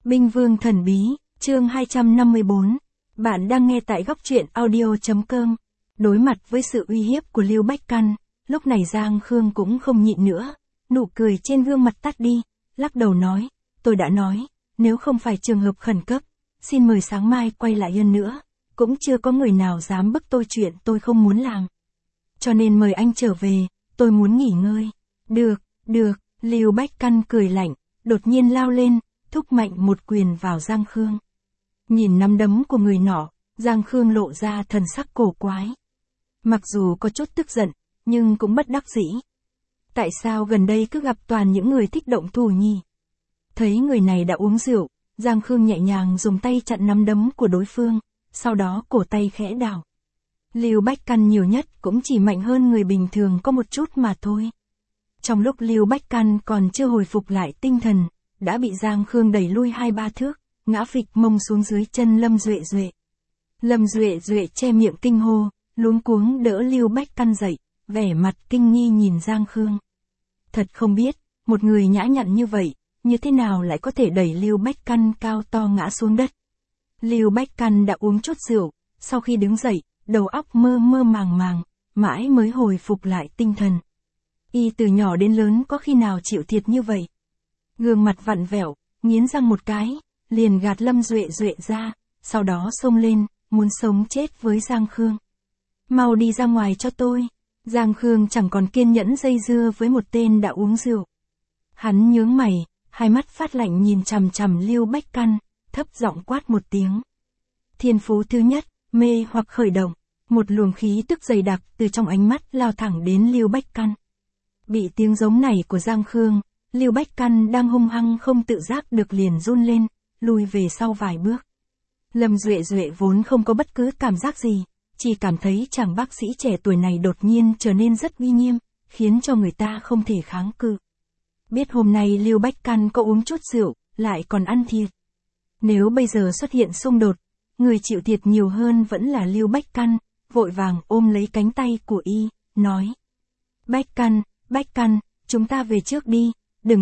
Binh Vương Thần Bí, chương 254. Bạn đang nghe tại góc truyện audio.com. Đối mặt với sự uy hiếp của Lưu Bách Căn, lúc này Giang Khương cũng không nhịn nữa, nụ cười trên gương mặt tắt đi, lắc đầu nói, tôi đã nói, nếu không phải trường hợp khẩn cấp, xin mời sáng mai quay lại hơn nữa, cũng chưa có người nào dám bức tôi chuyện tôi không muốn làm. Cho nên mời anh trở về, tôi muốn nghỉ ngơi. Được, Lưu Bách Căn cười lạnh, đột nhiên lao lên, thúc mạnh một quyền vào Giang Khương. Nhìn nắm đấm của người nọ, Giang Khương lộ ra thần sắc cổ quái. Mặc dù có chút tức giận, nhưng cũng bất đắc dĩ. Tại sao gần đây cứ gặp toàn những người thích động thủ nhỉ? Thấy người này đã uống rượu, Giang Khương nhẹ nhàng dùng tay chặn nắm đấm của đối phương, sau đó cổ tay khẽ đảo. Lưu Bách Căn nhiều nhất cũng chỉ mạnh hơn người bình thường có một chút mà thôi. Trong lúc Lưu Bách Căn còn chưa hồi phục lại tinh thần, đã bị Giang Khương đẩy lui 2-3 thước, ngã phịch mông xuống dưới chân Lâm Duệ Duệ. Lâm Duệ Duệ che miệng kinh hô, luống cuống đỡ Lưu Bách Căn dậy, vẻ mặt kinh nghi nhìn Giang Khương. Thật không biết, một người nhã nhặn như vậy, như thế nào lại có thể đẩy Lưu Bách Căn cao to ngã xuống đất. Lưu Bách Căn đã uống chút rượu, sau khi đứng dậy, đầu óc mơ mơ màng màng, mãi mới hồi phục lại tinh thần. Y từ nhỏ đến lớn có khi nào chịu thiệt như vậy. Gương mặt vặn vẹo, nghiến răng một cái, liền gạt Lâm Duệ Duệ ra, sau đó xông lên, muốn sống chết với Giang Khương. Mau đi ra ngoài cho tôi. Giang Khương chẳng còn kiên nhẫn dây dưa với một tên đã uống rượu. Hắn nhướng mày, hai mắt phát lạnh nhìn chằm chằm Lưu Bách Căn, thấp giọng quát một tiếng. Thiên phú thứ nhất, mê hoặc khởi động, một luồng khí tức dày đặc từ trong ánh mắt lao thẳng đến Lưu Bách Căn. Bị tiếng giống này của Giang Khương, Lưu Bách Căn đang hung hăng không tự giác được liền run lên, lùi về sau vài bước. Lâm Duệ Duệ vốn không có bất cứ cảm giác gì, chỉ cảm thấy chàng bác sĩ trẻ tuổi này đột nhiên trở nên rất uy nghiêm, khiến cho người ta không thể kháng cự. Biết hôm nay Lưu Bách Căn có uống chút rượu, lại còn ăn thiệt. Nếu bây giờ xuất hiện xung đột, người chịu thiệt nhiều hơn vẫn là Lưu Bách Căn, vội vàng ôm lấy cánh tay của y, nói. Bách Căn, chúng ta về trước đi, đừng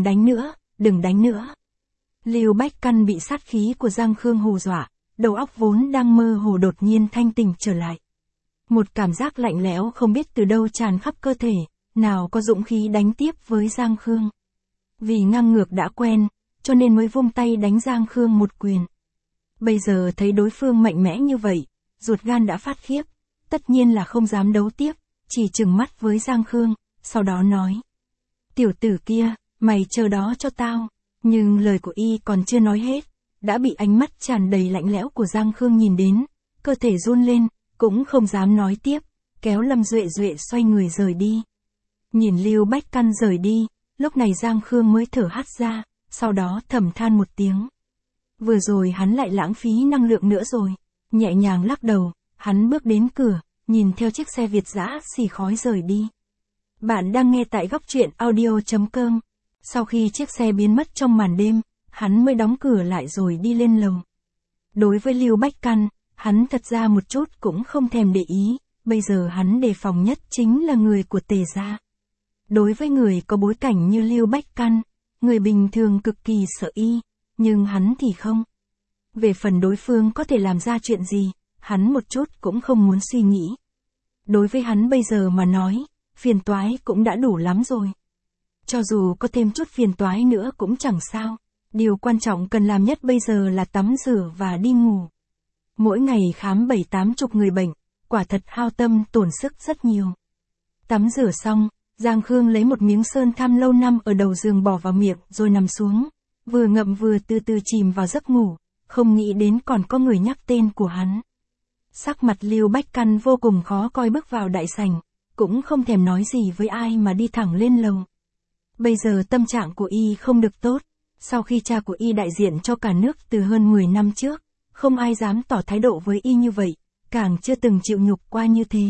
đánh nữa. Lưu Bách Căn bị sát khí của Giang Khương hù dọa, đầu óc vốn đang mơ hồ đột nhiên thanh tỉnh trở lại. Một cảm giác lạnh lẽo không biết từ đâu tràn khắp cơ thể, nào có dũng khí đánh tiếp với Giang Khương. Vì ngang ngược đã quen, cho nên mới vung tay đánh Giang Khương một quyền. Bây giờ thấy đối phương mạnh mẽ như vậy, ruột gan đã phát khiếp, tất nhiên là không dám đấu tiếp, chỉ trừng mắt với Giang Khương, sau đó nói. Tiểu tử kia, mày chờ đó cho tao. Nhưng lời của y còn chưa nói hết, đã bị ánh mắt tràn đầy lạnh lẽo của Giang Khương nhìn đến, cơ thể run lên, cũng không dám nói tiếp, kéo Lâm Duệ Duệ xoay người rời đi. Nhìn Lưu Bách Căn rời đi, lúc này Giang Khương mới thở hắt ra, sau đó thầm than một tiếng. Vừa rồi hắn lại lãng phí năng lượng nữa rồi, nhẹ nhàng lắc đầu, hắn bước đến cửa, nhìn theo chiếc xe Việt dã xì khói rời đi. Bạn đang nghe tại góc truyện audio.com. Sau khi chiếc xe biến mất trong màn đêm, hắn mới đóng cửa lại rồi đi lên lầu. Đối với Lưu Bách Căn, hắn thật ra một chút cũng không thèm để ý, bây giờ hắn đề phòng nhất chính là người của Tề gia. Đối với người có bối cảnh như Lưu Bách Căn, người bình thường cực kỳ sợ y, nhưng hắn thì không. Về phần đối phương có thể làm ra chuyện gì, hắn một chút cũng không muốn suy nghĩ. Đối với hắn bây giờ mà nói, phiền toái cũng đã đủ lắm rồi. Cho dù có thêm chút phiền toái nữa cũng chẳng sao, điều quan trọng cần làm nhất bây giờ là tắm rửa và đi ngủ. Mỗi ngày khám 7-80 người bệnh, quả thật hao tâm tổn sức rất nhiều. Tắm rửa xong, Giang Khương lấy một miếng sơn tham lâu năm ở đầu giường bỏ vào miệng rồi nằm xuống, vừa ngậm vừa từ từ chìm vào giấc ngủ, không nghĩ đến còn có người nhắc tên của hắn. Sắc mặt Lưu Bách Căn vô cùng khó coi bước vào đại sảnh, cũng không thèm nói gì với ai mà đi thẳng lên lầu. Bây giờ tâm trạng của y không được tốt, sau khi cha của y đại diện cho cả nước từ hơn 10 năm trước, không ai dám tỏ thái độ với y như vậy, càng chưa từng chịu nhục qua như thế.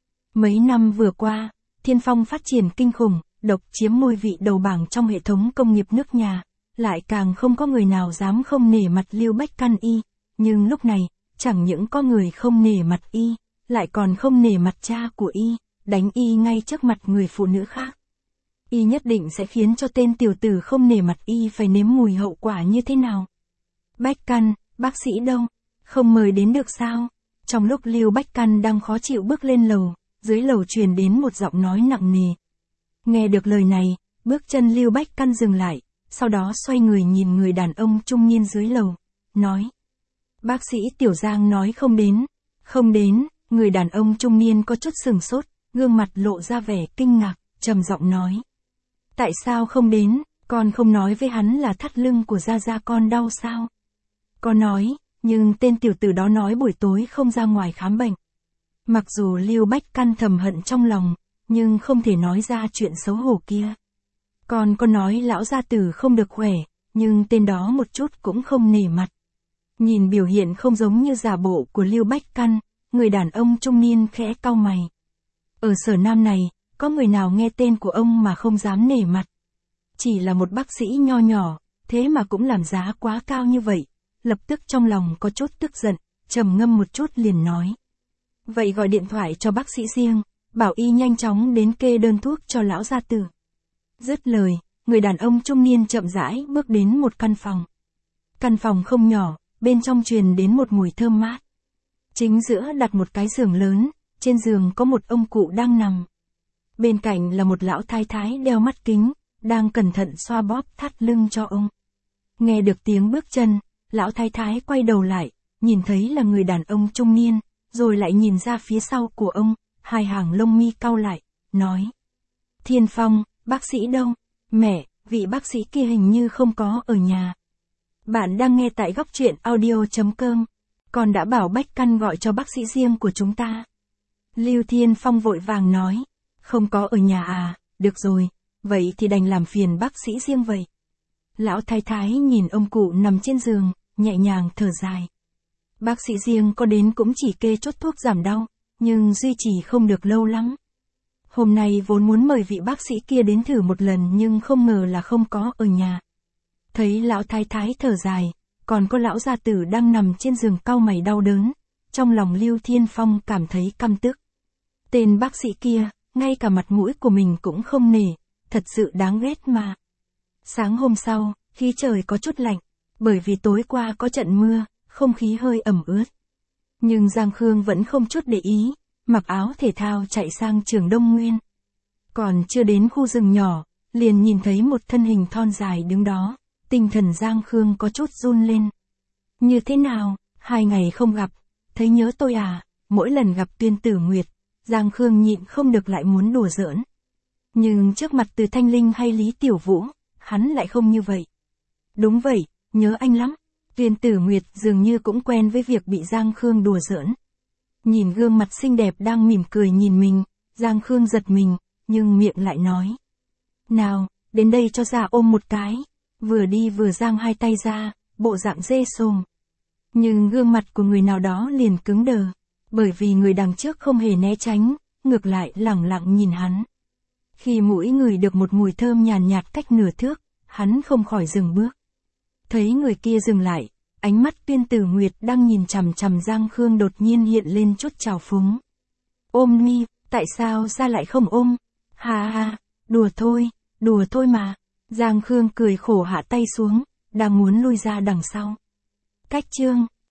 Mấy năm vừa qua, Thiên Phong phát triển kinh khủng, độc chiếm ngôi vị đầu bảng trong hệ thống công nghiệp nước nhà, lại càng không có người nào dám không nể mặt Lưu Bách Căn y, nhưng lúc này, chẳng những có người không nể mặt y, lại còn không nể mặt cha của y, đánh y ngay trước mặt người phụ nữ khác. Y nhất định sẽ khiến cho tên tiểu tử không nể mặt y phải nếm mùi hậu quả như thế nào. Bách Căn, bác sĩ đâu? Không mời đến được sao? Trong lúc Lưu Bách Căn đang khó chịu bước lên lầu, dưới lầu truyền đến một giọng nói nặng nề. Nghe được lời này, bước chân Lưu Bách Căn dừng lại, sau đó xoay người nhìn người đàn ông trung niên dưới lầu, nói. Bác sĩ Tiểu Giang nói không đến. Không đến, người đàn ông trung niên có chút sừng sốt, gương mặt lộ ra vẻ kinh ngạc, trầm giọng nói. Tại sao không đến, con không nói với hắn là thắt lưng của Gia Gia con đau sao? Con nói, nhưng tên tiểu tử đó nói buổi tối không ra ngoài khám bệnh. Mặc dù Lưu Bách Căn thầm hận trong lòng, nhưng không thể nói ra chuyện xấu hổ kia. Con có nói lão gia tử không được khỏe, nhưng tên đó một chút cũng không nể mặt. Nhìn biểu hiện không giống như giả bộ của Lưu Bách Căn, người đàn ông trung niên khẽ cau mày. Ở Sở Nam này, có người nào nghe tên của ông mà không dám nể mặt. Chỉ là một bác sĩ nho nhỏ, thế mà cũng làm giá quá cao như vậy. Lập tức trong lòng có chút tức giận, trầm ngâm một chút liền nói. Vậy gọi điện thoại cho bác sĩ riêng, bảo y nhanh chóng đến kê đơn thuốc cho lão gia tử. Dứt lời, người đàn ông trung niên chậm rãi bước đến một căn phòng. Căn phòng không nhỏ, bên trong truyền đến một mùi thơm mát. Chính giữa đặt một cái giường lớn, trên giường có một ông cụ đang nằm. Bên cạnh là một lão thái thái đeo mắt kính, đang cẩn thận xoa bóp thắt lưng cho ông. Nghe được tiếng bước chân, lão thái thái quay đầu lại, nhìn thấy là người đàn ông trung niên, rồi lại nhìn ra phía sau của ông, hai hàng lông mi cau lại, nói. Thiên Phong, bác sĩ đâu? Mẹ, vị bác sĩ kia hình như không có ở nhà. Bạn đang nghe tại góc truyện audio.com. Con đã bảo Bách Căn gọi cho bác sĩ riêng của chúng ta. Lưu Thiên Phong vội vàng nói. Không có ở nhà à, được rồi, vậy thì đành làm phiền bác sĩ riêng vậy. Lão thái thái nhìn ông cụ nằm trên giường, nhẹ nhàng thở dài. Bác sĩ riêng có đến cũng chỉ kê chốt thuốc giảm đau, nhưng duy trì không được lâu lắm. Hôm nay vốn muốn mời vị bác sĩ kia đến thử một lần nhưng không ngờ là không có ở nhà. Thấy lão thái thái thở dài, còn có lão gia tử đang nằm trên giường cau mày đau đớn, trong lòng Lưu Thiên Phong cảm thấy căm tức. Tên bác sĩ kia, ngay cả mặt mũi của mình cũng không nể, thật sự đáng ghét mà. Sáng hôm sau, khi trời có chút lạnh, bởi vì tối qua có trận mưa, không khí hơi ẩm ướt. Nhưng Giang Khương vẫn không chút để ý, mặc áo thể thao chạy sang trường Đông Nguyên. Còn chưa đến khu rừng nhỏ, liền nhìn thấy một thân hình thon dài đứng đó, tinh thần Giang Khương có chút run lên. Như thế nào, 2 ngày không gặp, thấy nhớ tôi à? Mỗi lần gặp Tuyên Tử Nguyệt, Giang Khương nhịn không được lại muốn đùa giỡn. Nhưng trước mặt Từ Thanh Linh hay Lý Tiểu Vũ, hắn lại không như vậy. Đúng vậy, nhớ anh lắm. Tuyên Tử Nguyệt dường như cũng quen với việc bị Giang Khương đùa giỡn. Nhìn gương mặt xinh đẹp đang mỉm cười nhìn mình, Giang Khương giật mình, nhưng miệng lại nói. Nào, đến đây cho ra ôm một cái. Vừa đi vừa giang hai tay ra, bộ dạng dê sồm. Nhưng gương mặt của người nào đó liền cứng đờ, bởi vì người đằng trước không hề né tránh, ngược lại lẳng lặng nhìn hắn. Khi mũi ngửi được một mùi thơm nhàn nhạt cách nửa thước, hắn không khỏi dừng bước. Thấy người kia dừng lại, ánh mắt Tuyên Tử Nguyệt đang nhìn chằm chằm Giang Khương đột nhiên hiện lên chút trào phúng. Ôm đi, tại sao ra lại không ôm? Ha ha, đùa thôi mà. Giang Khương cười khổ hạ tay xuống, đang muốn lui ra đằng sau. Cách chương